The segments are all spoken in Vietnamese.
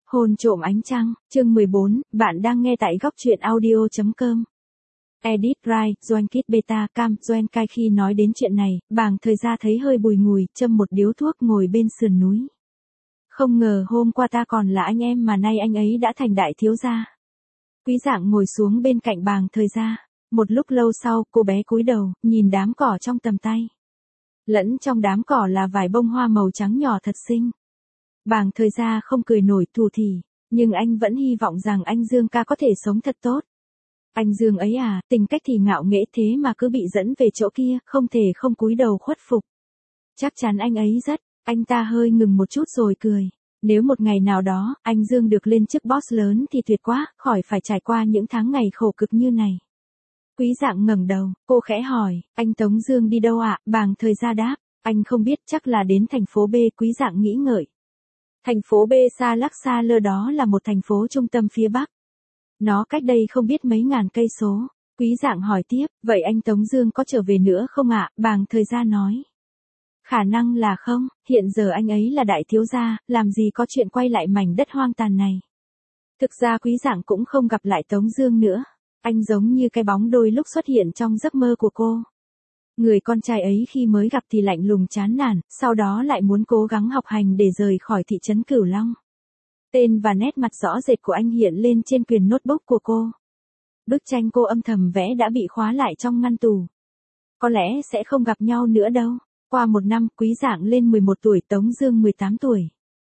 Hôn trộm ánh trăng, chương 14, bạn đang nghe tại góc truyện audio.com. Edit Wright, Joankit Beta Cam, Joankai khi nói đến chuyện này, bàng thời ra thấy hơi bùi ngùi, châm một điếu thuốc ngồi bên sườn núi. Không ngờ hôm qua ta còn là anh em mà nay anh ấy đã thành đại thiếu gia. Quý dạng ngồi xuống bên cạnh bàng thời ra. Một lúc lâu sau, cô bé cúi đầu, nhìn đám cỏ trong tầm tay. Lẫn trong đám cỏ là vài bông hoa màu trắng nhỏ thật xinh. Bàng thời ra không cười nổi thù thì, nhưng anh vẫn hy vọng rằng anh Dương ca có thể sống thật tốt. Anh Dương ấy à, tính cách thì ngạo nghễ thế mà cứ bị dẫn về chỗ kia, không thể không cúi đầu khuất phục. Chắc chắn anh ấy rất, anh ta hơi ngừng một chút rồi cười. Nếu một ngày nào đó, anh Dương được lên chức boss lớn thì tuyệt quá, khỏi phải trải qua những tháng ngày khổ cực như này. Quý dạng ngẩng đầu, cô khẽ hỏi, anh Tống Dương đi đâu ạ? Bàng thời ra đáp, anh không biết, chắc là đến thành phố B. Quý dạng nghĩ ngợi. Thành phố B xa lắc xa lơ đó là một thành phố trung tâm phía Bắc. Nó cách đây không biết mấy ngàn cây số. Quý dạng hỏi tiếp, vậy anh Tống Dương có trở về nữa không ạ? Bàng thời ra nói. Khả năng là không, hiện giờ anh ấy là đại thiếu gia, làm gì có chuyện quay lại mảnh đất hoang tàn này. Thực ra quý dạng cũng không gặp lại Tống Dương nữa. Anh giống như cái bóng đôi lúc xuất hiện trong giấc mơ của cô. Người con trai ấy khi mới gặp thì lạnh lùng chán nản, sau đó lại muốn cố gắng học hành để rời khỏi thị trấn Cửu Long. Tên và nét mặt rõ rệt của anh hiện lên trên quyển notebook của cô. Bức tranh cô âm thầm vẽ đã bị khóa lại trong ngăn tủ. Có lẽ sẽ không gặp nhau nữa đâu. Qua một năm, quý dạng lên 11 tuổi, Tống Dương 18 tuổi.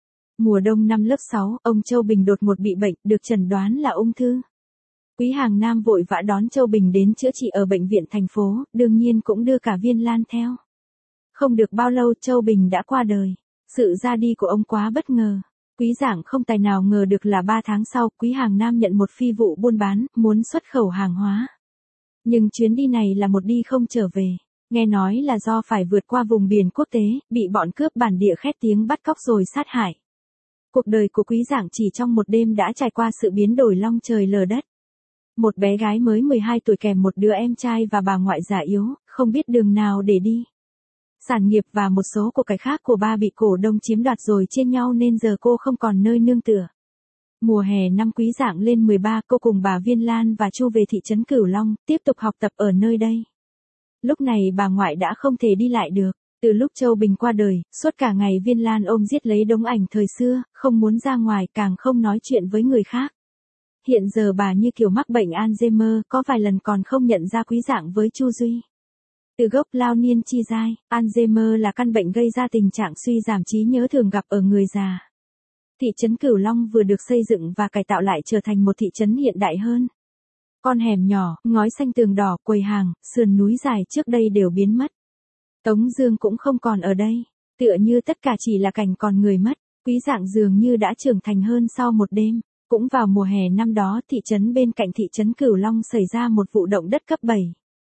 Mùa đông năm lớp 6, ông Châu Bình đột ngột bị bệnh, được chẩn đoán là ung thư. Quý Hàng Nam vội vã đón Châu Bình đến chữa trị ở bệnh viện thành phố, đương nhiên cũng đưa cả Viên Lan theo. Không được bao lâu Châu Bình đã qua đời. Sự ra đi của ông quá bất ngờ. Quý dạng không tài nào ngờ được là 3 tháng sau, Quý Hàng Nam nhận một phi vụ buôn bán, muốn xuất khẩu hàng hóa. Nhưng chuyến đi này là một đi không trở về. Nghe nói là do phải vượt qua vùng biển quốc tế, bị bọn cướp bản địa khét tiếng bắt cóc rồi sát hại. Cuộc đời của quý dạng chỉ trong một đêm đã trải qua sự biến đổi long trời lở đất. Một bé gái mới 12 tuổi kèm một đứa em trai và bà ngoại già yếu, không biết đường nào để đi. Sản nghiệp và một số của cải khác của ba bị cổ đông chiếm đoạt rồi chia nhau nên giờ cô không còn nơi nương tựa. Mùa hè năm quý dạng lên 13, cô cùng bà Viên Lan và Chu về thị trấn Cửu Long, tiếp tục học tập ở nơi đây. Lúc này bà ngoại đã không thể đi lại được. Từ lúc Châu Bình qua đời, suốt cả ngày Viên Lan ôm giết lấy đống ảnh thời xưa, không muốn ra ngoài, càng không nói chuyện với người khác. Hiện giờ bà như kiểu mắc bệnh Alzheimer, có vài lần còn không nhận ra quý dạng với Chu Duy. Từ gốc lao niên chi dai, Alzheimer là căn bệnh gây ra tình trạng suy giảm trí nhớ thường gặp ở người già. Thị trấn Cửu Long vừa được xây dựng và cải tạo lại trở thành một thị trấn hiện đại hơn. Con hẻm nhỏ, ngói xanh tường đỏ, quầy hàng, sườn núi dài trước đây đều biến mất. Tống Dương cũng không còn ở đây, tựa như tất cả chỉ là cảnh còn người mất. Quý dạng dường như đã trưởng thành hơn sau một đêm. Cũng vào mùa hè năm đó, thị trấn bên cạnh thị trấn Cửu Long xảy ra một vụ động đất cấp 7.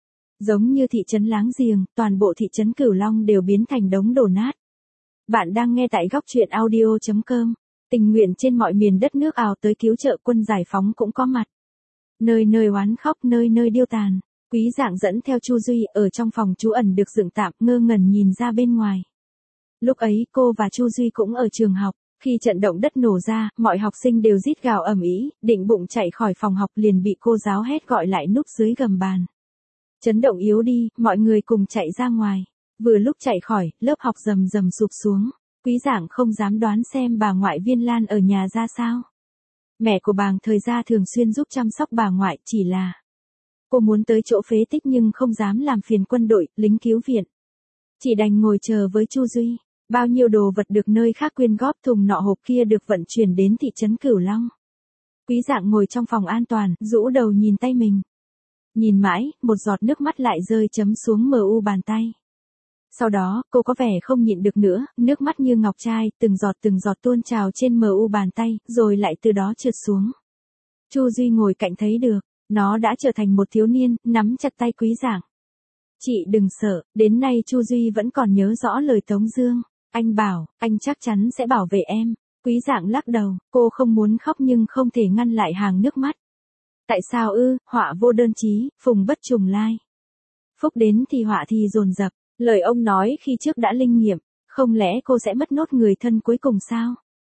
Giống như thị trấn láng giềng, toàn bộ thị trấn Cửu Long đều biến thành đống đổ nát. Bạn đang nghe tại góc truyện audio.com. Tình nguyện trên mọi miền đất nước ào tới cứu trợ, quân giải phóng cũng có mặt. Nơi nơi oán khóc, nơi nơi điêu tàn. Quý dạng dẫn theo Chu Duy ở trong phòng trú ẩn được dựng tạm, ngơ ngẩn nhìn ra bên ngoài. Lúc ấy cô và Chu Duy cũng ở trường học. Khi trận động đất nổ ra, mọi học sinh đều rít gào ầm ĩ, định bụng chạy khỏi phòng học liền bị cô giáo hét gọi lại núp dưới gầm bàn. Chấn động yếu đi, mọi người cùng chạy ra ngoài. Vừa lúc chạy khỏi, lớp học rầm rầm sụp xuống. Quý dạng không dám đoán xem bà ngoại Viên Lan ở nhà ra sao. Mẹ của bàng thời ra thường xuyên giúp chăm sóc bà ngoại, chỉ là cô muốn tới chỗ phế tích nhưng không dám làm phiền quân đội, lính cứu viện. Chỉ đành ngồi chờ với Chu Duy. Bao nhiêu đồ vật được nơi khác quyên góp, thùng nọ hộp kia được vận chuyển đến thị trấn Cửu Long. Quý dạng ngồi trong phòng an toàn, rũ đầu nhìn tay mình. Nhìn mãi, một giọt nước mắt lại rơi chấm xuống mu bàn tay. Sau đó, cô có vẻ không nhịn được nữa, nước mắt như ngọc trai, từng giọt tuôn trào trên mu bàn tay, rồi lại từ đó trượt xuống. Chu Duy ngồi cạnh thấy được, nó đã trở thành một thiếu niên, nắm chặt tay quý dạng. Chị đừng sợ, đến nay Chu Duy vẫn còn nhớ rõ lời Tống Dương. Anh bảo, anh chắc chắn sẽ bảo vệ em. Quý dạng lắc đầu, cô không muốn khóc nhưng không thể ngăn lại hàng nước mắt. Tại sao ư, họa vô đơn chí, phùng bất trùng lai. Phúc đến thì họa thì dồn dập, lời ông nói khi trước đã linh nghiệm, không lẽ cô sẽ mất nốt người thân cuối cùng sao?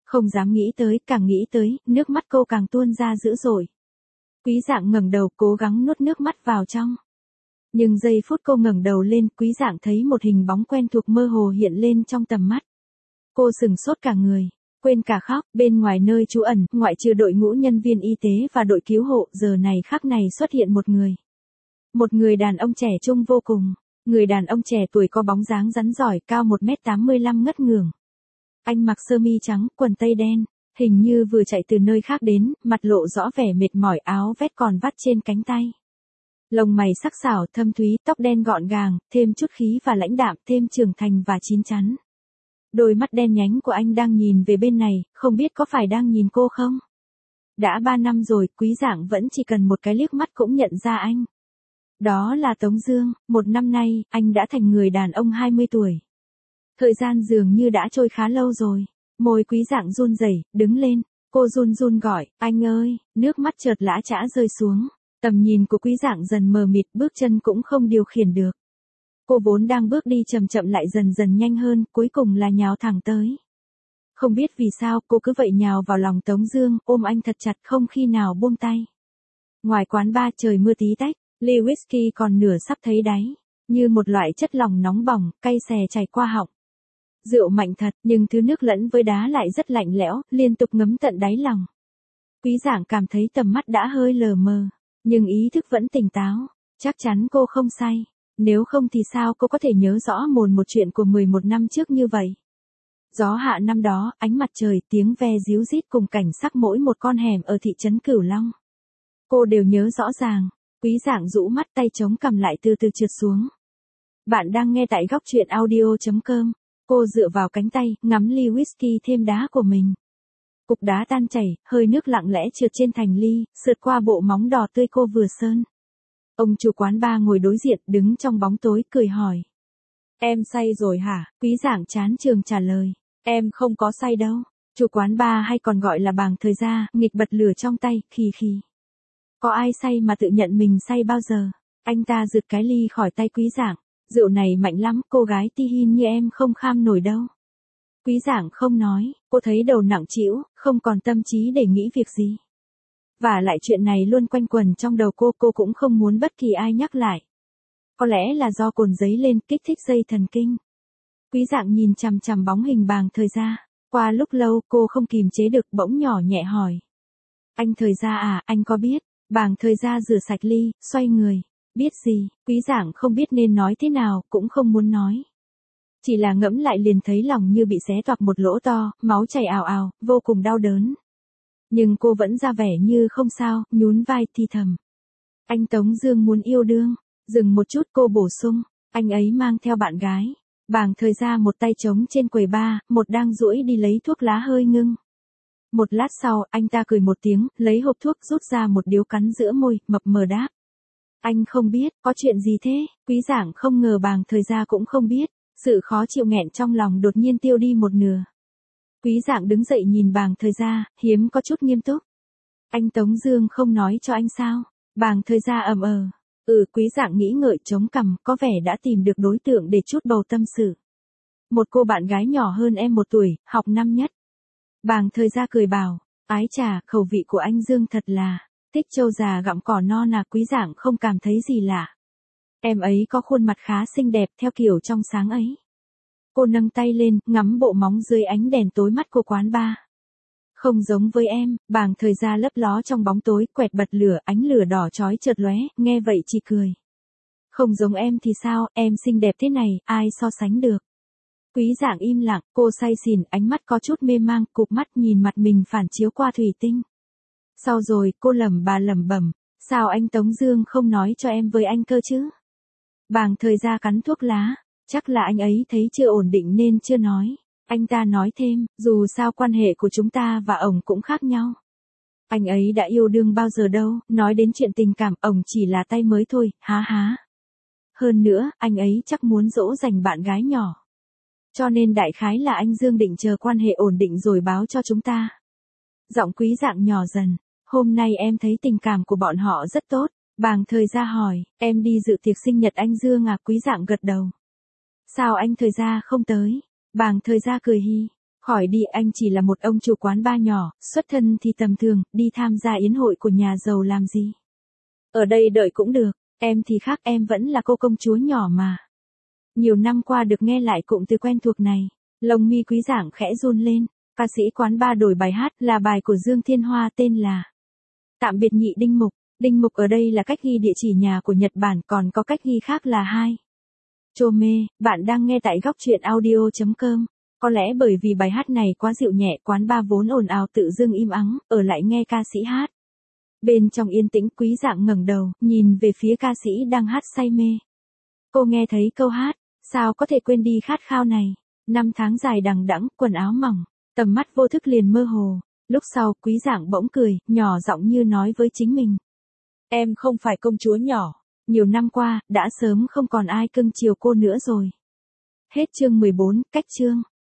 Không dám nghĩ tới, càng nghĩ tới, nước mắt cô càng tuôn ra dữ dội. Quý Dạng ngẩng đầu cố gắng nuốt nước mắt vào trong. Nhưng giây phút cô ngẩng đầu lên, Quý Dạng thấy một hình bóng quen thuộc mơ hồ hiện lên trong tầm mắt. Cô sừng sốt cả người, quên cả khóc, bên ngoài nơi trú ẩn, ngoại trừ đội ngũ nhân viên y tế và đội cứu hộ, giờ này khắc này xuất hiện một người. Một người đàn ông trẻ trung vô cùng. Người đàn ông trẻ tuổi có bóng dáng rắn giỏi, cao 1m85 ngất ngưởng. Anh mặc sơ mi trắng, quần tây đen, hình như vừa chạy từ nơi khác đến, mặt lộ rõ vẻ mệt mỏi, áo vest còn vắt trên cánh tay. Lông mày sắc sảo, thâm thúy, tóc đen gọn gàng, thêm chút khí và lãnh đạm, thêm trưởng thành và chín chắn. Đôi mắt đen nhánh của anh đang nhìn về bên này, không biết có phải đang nhìn cô không? Đã 3 năm rồi, Quý Dạng vẫn chỉ cần một cái liếc mắt cũng nhận ra anh. Đó là Tống Dương, 1 năm nay, anh đã thành người đàn ông 20 tuổi. Thời gian dường như đã trôi khá lâu rồi. Môi Quý Dạng run rẩy, đứng lên. Cô run run gọi, anh ơi, nước mắt chợt lã chã rơi xuống. Tầm nhìn của Quý Dạng dần mờ mịt, bước chân cũng không điều khiển được. Cô vốn đang bước đi chậm chậm lại dần dần nhanh hơn, cuối cùng là nhào thẳng tới. Không biết vì sao, cô cứ vậy nhào vào lòng Tống Dương, ôm anh thật chặt không khi nào buông tay. Ngoài quán bar trời mưa tí tách, ly whisky còn nửa sắp thấy đáy, như một loại chất lỏng nóng bỏng, cay xè chảy qua họng. Rượu mạnh thật, nhưng thứ nước lẫn với đá lại rất lạnh lẽo, liên tục ngấm tận đáy lòng. Quý Dạng cảm thấy tầm mắt đã hơi lờ mờ, nhưng ý thức vẫn tỉnh táo. Chắc chắn cô không say. Nếu không thì sao cô có thể nhớ rõ mồn một chuyện của 11 năm trước như vậy? Gió hạ năm đó, ánh mặt trời, tiếng ve ríu rít cùng cảnh sắc mỗi một con hẻm ở thị trấn Cửu Long. Cô đều nhớ rõ ràng. Quý Dạng rũ mắt, tay chống cằm lại từ từ trượt xuống. Bạn đang nghe tại góc truyện audio.com. Cô dựa vào cánh tay, ngắm ly whisky thêm đá của mình. Cục đá tan chảy, hơi nước lặng lẽ trượt trên thành ly, sượt qua bộ móng đỏ tươi cô vừa sơn. Ông chủ quán bar ngồi đối diện, đứng trong bóng tối, cười hỏi. Em say rồi hả? Quý Dạng chán trường trả lời. Em không có say đâu. Chủ quán bar hay còn gọi là Bàng Thời Gia, nghịch bật lửa trong tay, khì khì. Có ai say mà tự nhận mình say bao giờ? Anh ta giật cái ly khỏi tay Quý Dạng. Rượu này mạnh lắm, cô gái ti hin như em không kham nổi đâu. Quý Dạng không nói, cô thấy đầu nặng trĩu, không còn tâm trí để nghĩ việc gì. Và lại chuyện này luôn quanh quẩn trong đầu cô cũng không muốn bất kỳ ai nhắc lại. Có lẽ là do cồn dấy lên kích thích dây thần kinh. Quý Dạng nhìn chằm chằm bóng hình Bàng Thời Gia. Qua lúc lâu cô không kìm chế được bỗng nhỏ nhẹ hỏi. Anh Thời Gia à, anh có biết? Bàng Thời Gia rửa sạch ly, xoay người. Biết gì? Quý Dạng không biết nên nói thế nào, cũng không muốn nói. Chỉ là ngẫm lại liền thấy lòng như bị xé toạc một lỗ to, máu chảy ào ào, vô cùng đau đớn. Nhưng cô vẫn ra vẻ như không sao, nhún vai thì thầm. Anh Tống Dương muốn yêu đương. Dừng một chút cô bổ sung, anh ấy mang theo bạn gái. Bàng Thời Gia một tay trống trên quầy bar, một đang duỗi đi lấy thuốc lá hơi ngưng. Một lát sau, anh ta cười một tiếng, lấy hộp thuốc rút ra một điếu cắn giữa môi, mập mờ đáp. Anh không biết, có chuyện gì thế? Quý Dạng không ngờ Bàng Thời Gia cũng không biết. Sự khó chịu nghẹn trong lòng đột nhiên tiêu đi một nửa. Quý Dạng đứng dậy nhìn Bàng Thời Gia, hiếm có chút nghiêm túc. Anh Tống Dương không nói cho anh sao? Bàng Thời Gia ậm ờ. Quý Dạng nghĩ ngợi chống cằm, có vẻ đã tìm được đối tượng để chút bầu tâm sự. Một cô bạn gái nhỏ hơn em 1 tuổi, học năm nhất. Bàng Thời Gia cười bảo, ái chà, khẩu vị của anh Dương thật là, thích trâu già gặm cỏ non à. Quý Dạng không cảm thấy gì lạ. Em ấy có khuôn mặt khá xinh đẹp theo kiểu trong sáng ấy. Cô nâng tay lên, ngắm bộ móng dưới ánh đèn tối mắt của quán bar. Không giống với em. Bàng Thời Gia lấp ló trong bóng tối, quẹt bật lửa, ánh lửa đỏ chói chợt lóe, nghe vậy chỉ cười. Không giống em thì sao, em xinh đẹp thế này, ai so sánh được. Quý Dạng im lặng, cô say xỉn, ánh mắt có chút mê mang, cụp mắt nhìn mặt mình phản chiếu qua thủy tinh. Sau rồi, cô lẩm bẩm, sao anh Tống Dương không nói cho em với anh cơ chứ? Bàng Thời Gia cắn thuốc lá, chắc là anh ấy thấy chưa ổn định nên chưa nói. Anh ta nói thêm, dù sao quan hệ của chúng ta và ổng cũng khác nhau. Anh ấy đã yêu đương bao giờ đâu, nói đến chuyện tình cảm, ổng chỉ là tay mới thôi, há há. Hơn nữa, anh ấy chắc muốn dỗ dành bạn gái nhỏ. Cho nên đại khái là anh Dương định chờ quan hệ ổn định rồi báo cho chúng ta. Giọng Quý Dạng nhỏ dần, hôm nay em thấy tình cảm của bọn họ rất tốt. Bàng Thời Gia hỏi, em đi dự tiệc sinh nhật anh Dương à? Quý Dạng gật đầu. Sao anh Thời Gia không tới? Bàng Thời Gia cười hi. Khỏi đi, anh chỉ là một ông chủ quán bar nhỏ, xuất thân thì tầm thường, đi tham gia yến hội của nhà giàu làm gì. Ở đây đợi cũng được, em thì khác, em vẫn là cô công chúa nhỏ mà. Nhiều năm qua được nghe lại cụm từ quen thuộc này, lông mi Quý Giảng khẽ run lên. Ca sĩ quán bar đổi bài hát, là bài của Dương Thiên Hoa tên là Tạm biệt nhị Đinh Mục. Đinh Mục ở đây là cách ghi địa chỉ nhà của Nhật Bản, còn có cách ghi khác là hai Chome. Bạn đang nghe tại góc truyện audio.com. Có lẽ bởi vì bài hát này quá dịu nhẹ, quán bar vốn ồn ào tự dưng im ắng, ở lại nghe ca sĩ hát. Bên trong yên tĩnh, Quý Giảng ngẩng đầu, nhìn về phía ca sĩ đang hát say mê. Cô nghe thấy câu hát, sao có thể quên đi khát khao này. Năm tháng dài đằng đẵng, quần áo mỏng, tầm mắt vô thức liền mơ hồ. Lúc sau, Quý Giảng bỗng cười, nhỏ giọng như nói với chính mình. Em không phải công chúa nhỏ. Nhiều năm qua, đã sớm không còn ai cưng chiều cô nữa rồi. Hết chương 14, cách chương.